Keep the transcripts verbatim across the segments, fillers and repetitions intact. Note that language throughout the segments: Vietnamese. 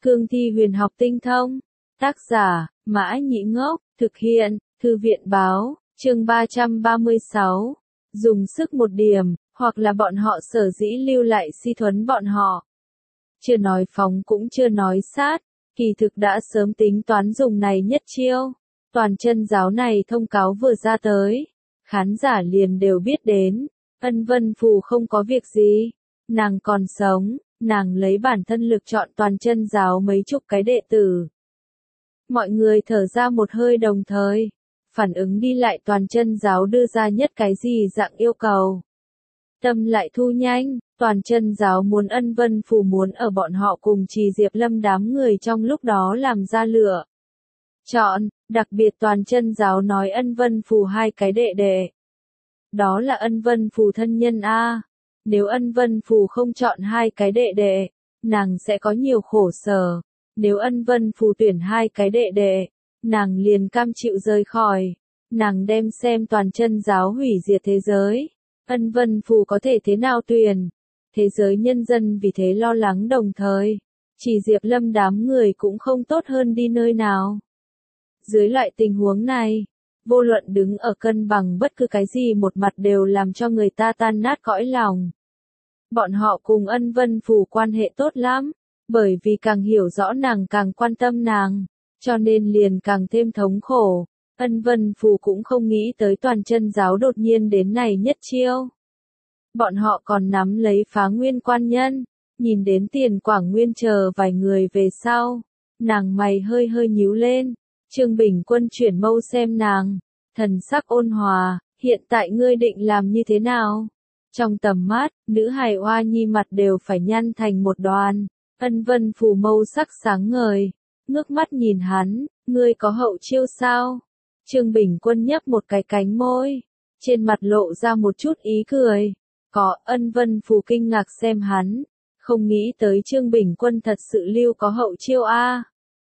Cương thi huyền học tinh thông. Tác giả, Mã Nhĩ Ngốc, thực hiện, Thư viện Báo, chương ba trăm ba mươi sáu. Dùng sức một điểm, hoặc là bọn họ sở dĩ lưu lại si thuấn bọn họ. Chưa nói phóng cũng chưa nói sát, kỳ thực đã sớm tính toán dùng này nhất chiêu. Toàn chân giáo này thông cáo vừa ra tới, khán giả liền đều biết đến, Ân Vân Phù không có việc gì, nàng còn sống, nàng lấy bản thân lực chọn toàn chân giáo mấy chục cái đệ tử. Mọi người thở ra một hơi đồng thời, phản ứng đi lại toàn chân giáo đưa ra nhất cái gì dạng yêu cầu. Tâm lại thu nhanh, toàn chân giáo muốn Ân Vân Phù muốn ở bọn họ cùng Trì Diệp Lâm đám người trong lúc đó làm ra lựa chọn, đặc biệt toàn chân giáo nói Ân Vân Phù hai cái đệ đệ. Đó là Ân Vân Phù thân nhân A. Nếu Ân Vân Phù không chọn hai cái đệ đệ, nàng sẽ có nhiều khổ sở. Nếu Ân Vân Phù tuyển hai cái đệ đệ, nàng liền cam chịu rời khỏi. Nàng đem xem toàn chân giáo hủy diệt thế giới. Ân Vân Phù có thể thế nào tuyển? Thế giới nhân dân vì thế lo lắng đồng thời. Chỉ Diệp Lâm đám người cũng không tốt hơn đi nơi nào. Dưới loại tình huống này, vô luận đứng ở cân bằng bất cứ cái gì một mặt đều làm cho người ta tan nát cõi lòng. Bọn họ cùng Ân Vân Phù quan hệ tốt lắm, bởi vì càng hiểu rõ nàng càng quan tâm nàng, cho nên liền càng thêm thống khổ. Ân Vân Phù cũng không nghĩ tới toàn chân giáo đột nhiên đến này nhất chiêu. Bọn họ còn nắm lấy Phá Nguyên quan nhân, nhìn đến Tiền Quảng Nguyên chờ vài người về sau, nàng mày hơi hơi nhíu lên. Trương Bình Quân chuyển mâu xem nàng, thần sắc ôn hòa, hiện tại ngươi định làm như thế nào? Trong tầm mắt, nữ hài oa nhi mặt đều phải nhăn thành một đoàn, Ân Vân Phù mâu sắc sáng ngời, ngước mắt nhìn hắn, ngươi có hậu chiêu sao? Trương Bình Quân nhấp một cái cánh môi, trên mặt lộ ra một chút ý cười, có. Ân Vân Phù kinh ngạc xem hắn, không nghĩ tới Trương Bình Quân thật sự lưu có hậu chiêu a.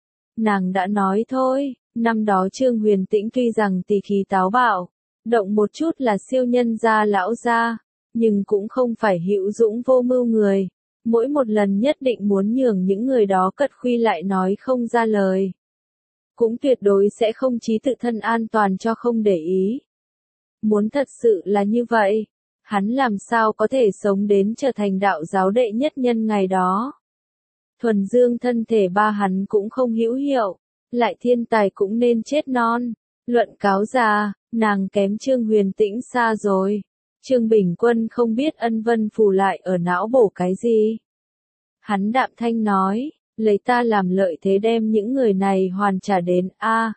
Nàng đã nói thôi, năm đó Trương Huyền Tĩnh tuy rằng tỳ khí táo bạo, động một chút là siêu nhân gia lão gia, nhưng cũng không phải hữu dũng vô mưu người, mỗi một lần nhất định muốn nhường những người đó cật khuy lại nói không ra lời. Cũng tuyệt đối sẽ không trí tự thân an toàn cho không để ý. Muốn thật sự là như vậy, hắn làm sao có thể sống đến trở thành đạo giáo đệ nhất nhân ngày đó. Thuần dương thân thể ba hắn cũng không hữu hiệu, lại thiên tài cũng nên chết non. Luận cáo già, nàng kém Trương Huyền Tĩnh xa rồi. Trương Bình Quân không biết Ân Vân Phù lại ở não bổ cái gì. Hắn đạm thanh nói, lấy ta làm lợi thế đem những người này hoàn trả đến A.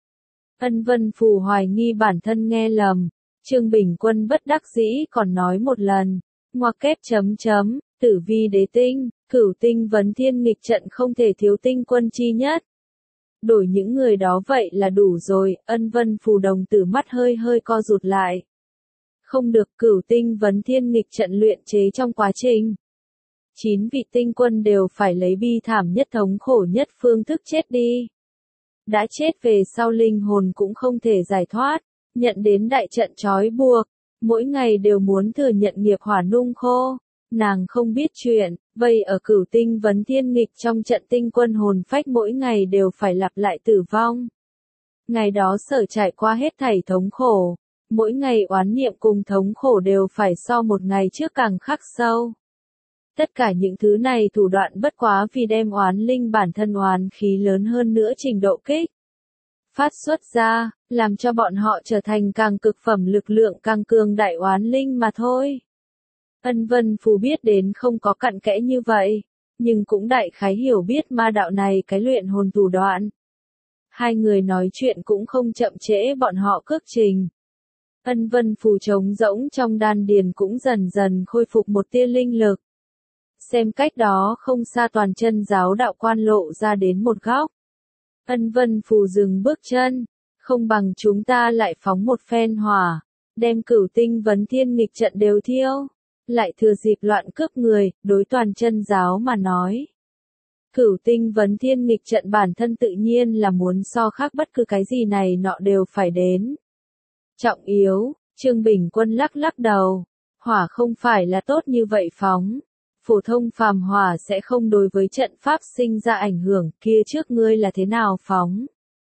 Ân Vân Phù hoài nghi bản thân nghe lầm. Trương Bình Quân bất đắc dĩ còn nói một lần, ngoặc kép chấm chấm, tử vi đế tinh, cửu tinh vấn thiên nghịch trận không thể thiếu tinh quân chi nhất. Đổi những người đó vậy là đủ rồi. Ân Vân Phù đồng tử mắt hơi hơi co rụt lại. Không được, cửu tinh vấn thiên nghịch trận luyện chế trong quá trình. Chín vị tinh quân đều phải lấy bi thảm nhất thống khổ nhất phương thức chết đi. Đã chết về sau linh hồn cũng không thể giải thoát, nhận đến đại trận trói buộc, mỗi ngày đều muốn thừa nhận nghiệp hỏa nung khô. Nàng không biết chuyện, vây ở cửu tinh vấn thiên nghịch trong trận tinh quân hồn phách mỗi ngày đều phải lặp lại tử vong. Ngày đó sở trải qua hết thảy thống khổ, mỗi ngày oán niệm cùng thống khổ đều phải so một ngày trước càng khắc sâu. Tất cả những thứ này thủ đoạn bất quá vì đem oán linh bản thân oán khí lớn hơn nữa trình độ kích phát xuất ra, làm cho bọn họ trở thành càng cực phẩm lực lượng càng cường đại oán linh mà thôi. Ân Vân Phù biết đến không có cặn kẽ như vậy, nhưng cũng đại khái hiểu biết ma đạo này cái luyện hồn thủ đoạn. Hai người nói chuyện cũng không chậm trễ bọn họ cước trình. Ân Vân Phù trống rỗng trong đan điền cũng dần dần khôi phục một tia linh lực. Xem cách đó không xa toàn chân giáo đạo quan lộ ra đến một góc. Ân Vân Phù dừng bước chân, không bằng chúng ta lại phóng một phen hỏa, đem cửu tinh vấn thiên nghịch trận đều thiêu. Lại thừa dịp loạn cướp người, đối toàn chân giáo mà nói. Cửu tinh vấn thiên nghịch trận bản thân tự nhiên là muốn so khác bất cứ cái gì này nọ đều phải đến. Trọng yếu, Trương Bình Quân lắc lắc đầu, hỏa không phải là tốt như vậy phóng. phổ thông phàm hỏa sẽ không đối với trận pháp sinh ra ảnh hưởng, kia trước ngươi là thế nào phóng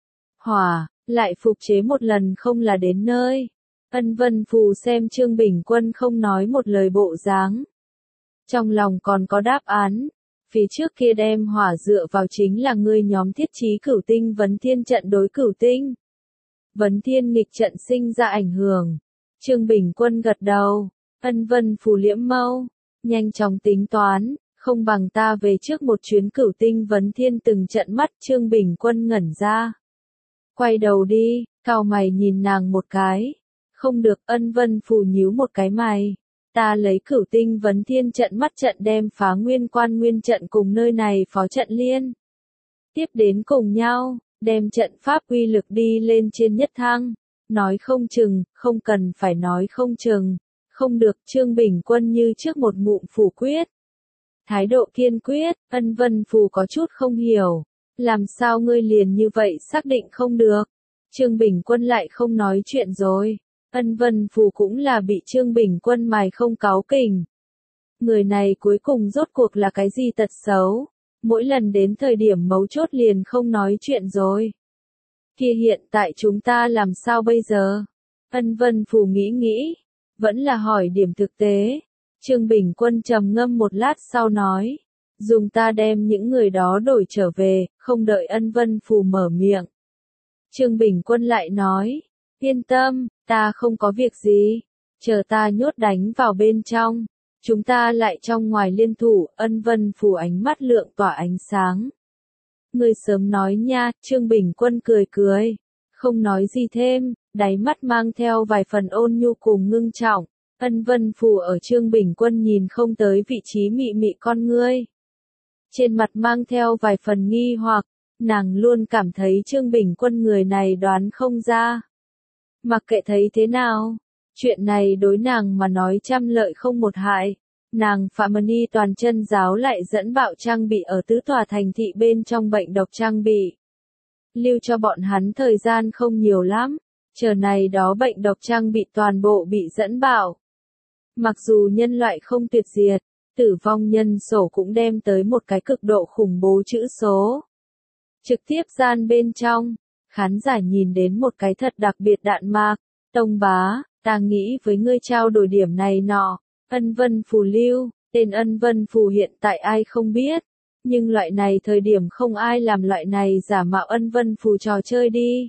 hỏa, lại phục chế một lần không là đến nơi. Ân Vân Phù xem Trương Bình Quân không nói một lời bộ dáng. Trong lòng còn có đáp án, phía trước kia đem hỏa dựa vào chính là ngươi nhóm thiết trí cửu tinh vấn thiên trận đối cửu tinh. Vấn thiên nghịch trận sinh ra ảnh hưởng. Trương Bình Quân gật đầu, Ân Vân Phù liễm mâu, nhanh chóng tính toán, không bằng ta về trước một chuyến cửu tinh vấn thiên từng trận mắt. Trương Bình Quân ngẩn ra. Quay đầu đi, cau mày nhìn nàng một cái. Không được. Ân Vân Phù nhíu một cái mày. Ta lấy cửu tinh vấn thiên trận mắt trận đem phá nguyên quan nguyên trận cùng nơi này phó trận liên. Tiếp đến cùng nhau, đem trận pháp uy lực đi lên trên nhất thang. Nói không chừng, không cần phải nói không chừng. Không được. Trương Bình Quân như trước một ngụm phủ quyết. Thái độ kiên quyết. Ân Vân Phù có chút không hiểu. Làm sao ngươi liền như vậy xác định không được? Trương Bình Quân lại không nói chuyện rồi. Ân Vân Phù cũng là bị Trương Bình Quân mài không cáu kỉnh. Người này cuối cùng rốt cuộc là cái gì tật xấu? Mỗi lần đến thời điểm mấu chốt liền không nói chuyện rồi. Kia hiện tại chúng ta làm sao bây giờ? Ân Vân Phù nghĩ nghĩ, vẫn là hỏi điểm thực tế. Trương Bình Quân trầm ngâm một lát sau nói, dùng ta đem những người đó đổi trở về. Không đợi Ân Vân Phù mở miệng, Trương Bình Quân lại nói, yên tâm, ta không có việc gì, chờ ta nhốt đánh vào bên trong, chúng ta lại trong ngoài liên thủ. Ân Vân Phù ánh mắt lượng tỏa ánh sáng. Ngươi sớm nói nha. Trương Bình Quân cười cười, không nói gì thêm, đáy mắt mang theo vài phần ôn nhu cùng ngưng trọng. Ân Vân Phù ở Trương Bình Quân nhìn không tới vị trí mị mị con ngươi. Trên mặt mang theo vài phần nghi hoặc, nàng luôn cảm thấy Trương Bình Quân người này đoán không ra. Mặc kệ thấy thế nào, chuyện này đối nàng mà nói trăm lợi không một hại. Nàng Phạm Ni toàn chân giáo lại dẫn bạo trang bị ở tứ tòa thành thị bên trong bệnh độc trang bị. Lưu cho bọn hắn thời gian không nhiều lắm, chờ này đó bệnh độc trang bị toàn bộ bị dẫn bạo. Mặc dù nhân loại không tuyệt diệt, tử vong nhân sổ cũng đem tới một cái cực độ khủng bố chữ số. Trực tiếp gian bên trong, khán giả nhìn đến một cái thật đặc biệt đạn mạc. Tông bá, ta nghĩ với ngươi trao đổi điểm này nọ. Ân Vân Phù lưu, tên Ân Vân Phù hiện tại ai không biết. Nhưng loại này thời điểm không ai làm loại này giả mạo Ân Vân Phù trò chơi đi.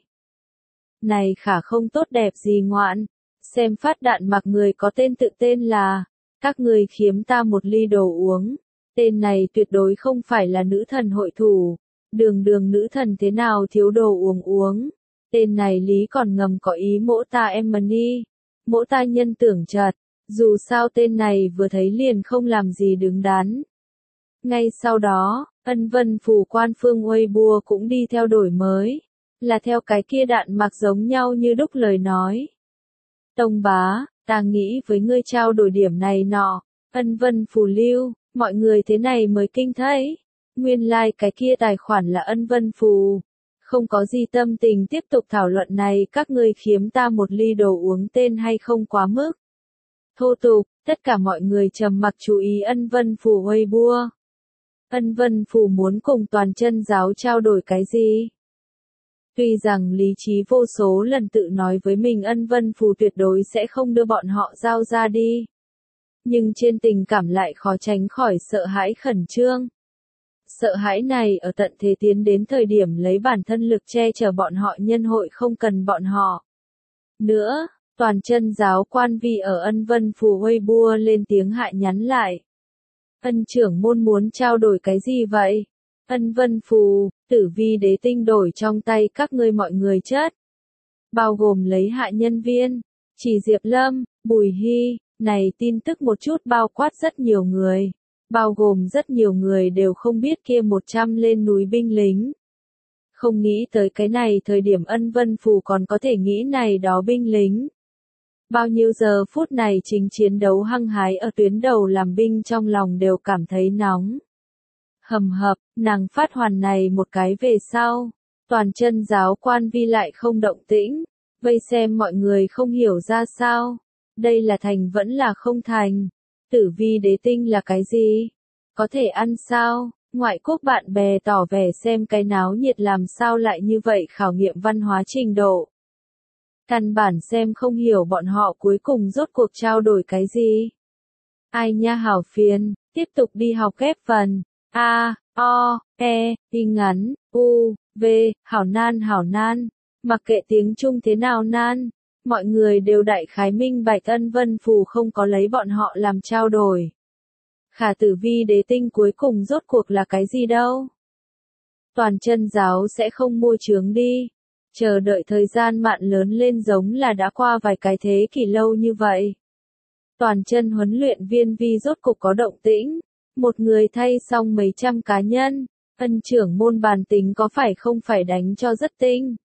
Này khả không tốt đẹp gì ngoạn. Xem phát đạn mặc người có tên tự tên là, các người khiếm ta một ly đồ uống. Tên này tuyệt đối không phải là nữ thần hội thủ. Đường đường nữ thần thế nào thiếu đồ uống uống. Tên này lý còn ngầm có ý mỗ ta Emily. Mỗ ta nhân tưởng chật. Dù sao tên này vừa thấy liền không làm gì đứng đắn. Ngay sau đó, Ân Vân Phù quan phương Weibo cũng đi theo đổi mới. Là theo cái kia đạn mặc giống nhau như đúc lời nói. Tông bá, ta nghĩ với ngươi trao đổi điểm này nọ. Ân Vân Phù lưu, mọi người thế này mới kinh thấy. Nguyên lai like cái kia tài khoản là Ân Vân Phù. Không có gì tâm tình tiếp tục thảo luận này. Các ngươi khiếm ta một ly đồ uống tên hay không quá mức. Thô tục, tất cả mọi người trầm mặc chú ý Ân Vân Phù Weibo. Ân Vân Phù muốn cùng toàn chân giáo trao đổi cái gì? Tuy rằng lý trí vô số lần tự nói với mình Ân Vân Phù tuyệt đối sẽ không đưa bọn họ giao ra đi. Nhưng trên tình cảm lại khó tránh khỏi sợ hãi khẩn trương. Sợ hãi này ở tận thế tiến đến thời điểm lấy bản thân lực che chở bọn họ nhân hội không cần bọn họ. Nữa, toàn chân giáo quan vi ở Ân Vân Phù Weibo lên tiếng hạ nhắn lại. Ân trưởng môn muốn trao đổi cái gì vậy? Ân Vân Phù, tử vi đế tinh đổi trong tay các ngươi mọi người chất. Bao gồm lấy hạ nhân viên, chỉ Diệp Lâm, Bùi Hy, này tin tức một chút bao quát rất nhiều người. Bao gồm rất nhiều người đều không biết kia một trăm lên núi binh lính. Không nghĩ tới cái này thời điểm Ân Vân Phù còn có thể nghĩ này đó binh lính. Bao nhiêu giờ phút này chính chiến đấu hăng hái ở tuyến đầu làm binh trong lòng đều cảm thấy nóng. Hầm hập, nàng phát hoàn này một cái về sau. Toàn chân giáo quan vi lại không động tĩnh. Vây xem mọi người không hiểu ra sao. Đây là thành vẫn là không thành. Tử vi đế tinh là cái gì? Có thể ăn sao? Ngoại quốc bạn bè tỏ vẻ xem cái náo nhiệt làm sao lại như vậy khảo nghiệm văn hóa trình độ. Căn bản xem không hiểu bọn họ cuối cùng rốt cuộc trao đổi cái gì. Ai nha hảo phiền, tiếp tục đi học ghép phần. A, O, E, Y ngắn, U, V, hảo nan hảo nan. Mặc kệ tiếng Trung thế nào nan, mọi người đều đại khái minh bạch Ân Vân Phù không có lấy bọn họ làm trao đổi. Khả tử vi đế tinh cuối cùng rốt cuộc là cái gì đâu? Toàn chân giáo sẽ không mua chướng đi. Chờ đợi thời gian mạn lớn lên giống là đã qua vài cái thế kỷ lâu như vậy. Toàn chân huấn luyện viên vi rốt cục có động tĩnh. Một người thay xong mấy trăm cá nhân. Ân trưởng môn bàn tính có phải không phải đánh cho rất tinh.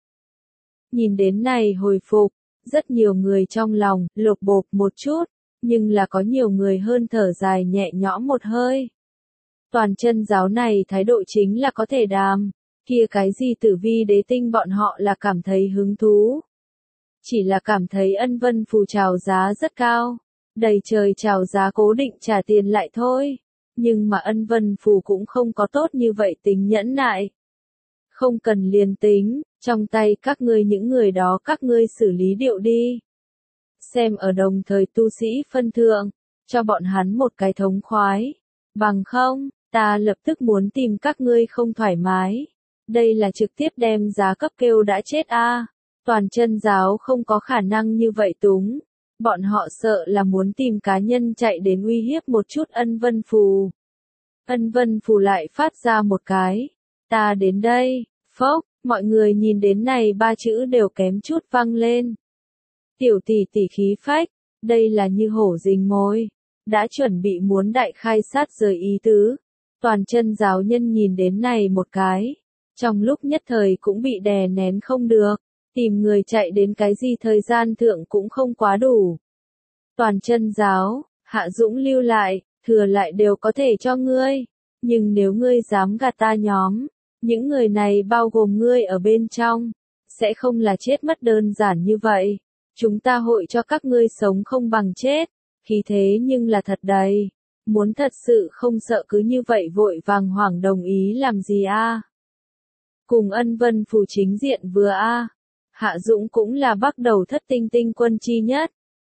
Nhìn đến này hồi phục, rất nhiều người trong lòng lột bột một chút, nhưng là có nhiều người hơn thở dài nhẹ nhõm một hơi. Toàn chân giáo này thái độ chính là có thể đàm, kia cái gì tử vi đế tinh bọn họ là cảm thấy hứng thú. Chỉ là cảm thấy Ân Vân Phù chào giá rất cao, đầy trời chào giá cố định trả tiền lại thôi. Nhưng mà Ân Vân Phù cũng không có tốt như vậy tính nhẫn nại. Không cần liền tính, trong tay các ngươi những người đó các ngươi xử lý điệu đi. Xem ở đồng thời tu sĩ phân thượng, cho bọn hắn một cái thống khoái. Bằng không, ta lập tức muốn tìm các ngươi không thoải mái. Đây là trực tiếp đem giá cấp kêu đã chết a. Toàn chân giáo không có khả năng như vậy túng. Bọn họ sợ là muốn tìm cá nhân chạy đến uy hiếp một chút Ân Vân Phù. Ân Vân Phù lại phát ra một cái. Ta đến đây, phốc, mọi người nhìn đến này ba chữ đều kém chút vang lên. Tiểu tỷ tỷ khí phách, đây là như hổ rình mồi, đã chuẩn bị muốn đại khai sát giới ý tứ. Toàn chân giáo nhân nhìn đến này một cái, trong lúc nhất thời cũng bị đè nén không được, tìm người chạy đến cái gì thời gian thượng cũng không quá đủ. Toàn chân giáo, Hạ Dũng lưu lại, thừa lại đều có thể cho ngươi, nhưng nếu ngươi dám gạt ta nhóm, những người này bao gồm ngươi ở bên trong, sẽ không là chết mất đơn giản như vậy. Chúng ta hội cho các ngươi sống không bằng chết, khí thế nhưng là thật đầy. Muốn thật sự không sợ cứ như vậy vội vàng hoảng đồng ý làm gì a? Cùng Ân Vân Phù chính diện vừa a. Hạ Dũng cũng là bắt đầu thất tinh tinh quân chi nhất.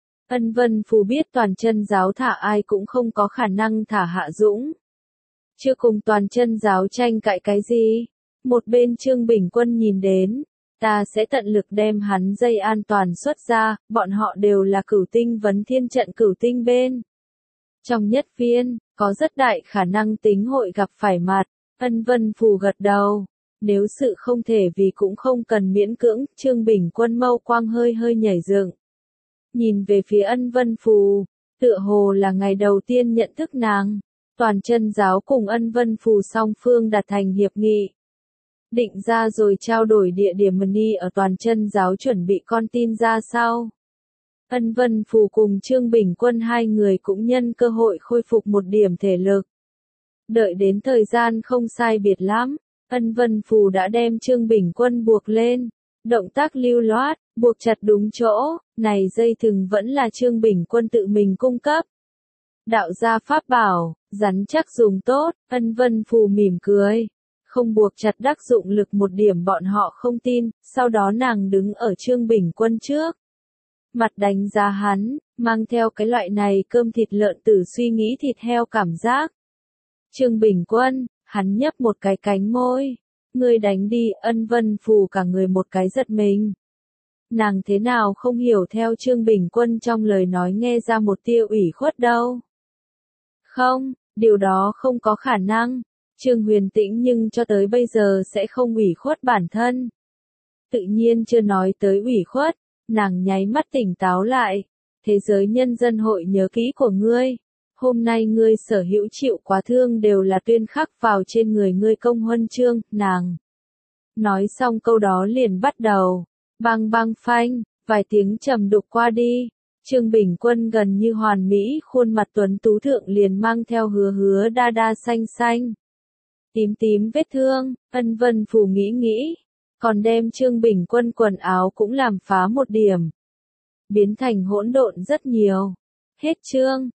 Ân Vân Phù biết toàn chân giáo thả ai cũng không có khả năng thả Hạ Dũng. Chưa cùng toàn chân giáo tranh cãi cái gì. Một bên Trương Bình Quân nhìn đến. Ta sẽ tận lực đem hắn dây an toàn xuất ra, bọn họ đều là cửu tinh vấn thiên trận cửu tinh bên. Trong nhất phiên, có rất đại khả năng tính hội gặp phải mặt, Ân Vân Phù gật đầu. Nếu sự không thể vì cũng không cần miễn cưỡng, Trương Bình Quân mâu quang hơi hơi nhảy dựng. Nhìn về phía Ân Vân Phù, tựa hồ là ngày đầu tiên nhận thức nàng. Toàn chân giáo cùng Ân Vân Phù song phương đạt thành hiệp nghị. Định ra rồi trao đổi địa điểm money ở toàn chân giáo chuẩn bị con tin ra sau. Ân Vân Phù cùng Trương Bình Quân hai người cũng nhân cơ hội khôi phục một điểm thể lực. Đợi đến thời gian không sai biệt lắm, Ân Vân Phù đã đem Trương Bình Quân buộc lên. Động tác lưu loát, buộc chặt đúng chỗ, này dây thừng vẫn là Trương Bình Quân tự mình cung cấp. Đạo gia pháp bảo, rắn chắc dùng tốt, Ân Vân Phù mỉm cười. Không buộc chặt đắc dụng lực một điểm bọn họ không tin, sau đó nàng đứng ở Trương Bình Quân trước. Mặt đánh giá hắn, mang theo cái loại này cơm thịt lợn tử suy nghĩ thịt heo cảm giác. Trương Bình Quân, hắn nhấp một cái cánh môi. Ngươi đánh đi, Ân Vân Phù cả người một cái giật mình. Nàng thế nào không hiểu theo Trương Bình Quân trong lời nói nghe ra một tia ủy khuất đâu. Không, điều đó không có khả năng. Trương Huyền Tĩnh nhưng cho tới bây giờ sẽ không ủy khuất bản thân. Tự nhiên chưa nói tới ủy khuất, nàng nháy mắt tỉnh táo lại. Thế giới nhân dân hội nhớ kỹ của ngươi. Hôm nay ngươi sở hữu chịu quá thương đều là tuyên khắc vào trên người ngươi công huân chương, nàng. Nói xong câu đó liền bắt đầu. Bang bang phanh, vài tiếng trầm đục qua đi. Trương Bình Quân gần như hoàn mỹ khuôn mặt tuấn tú thượng liền mang theo hứa hứa đa đa xanh xanh. Tím tím vết thương, Ân Vân Phù nghĩ nghĩ, còn đem Trương Bình Quân quần áo cũng làm phá một điểm. Biến thành hỗn độn rất nhiều. Hết chương.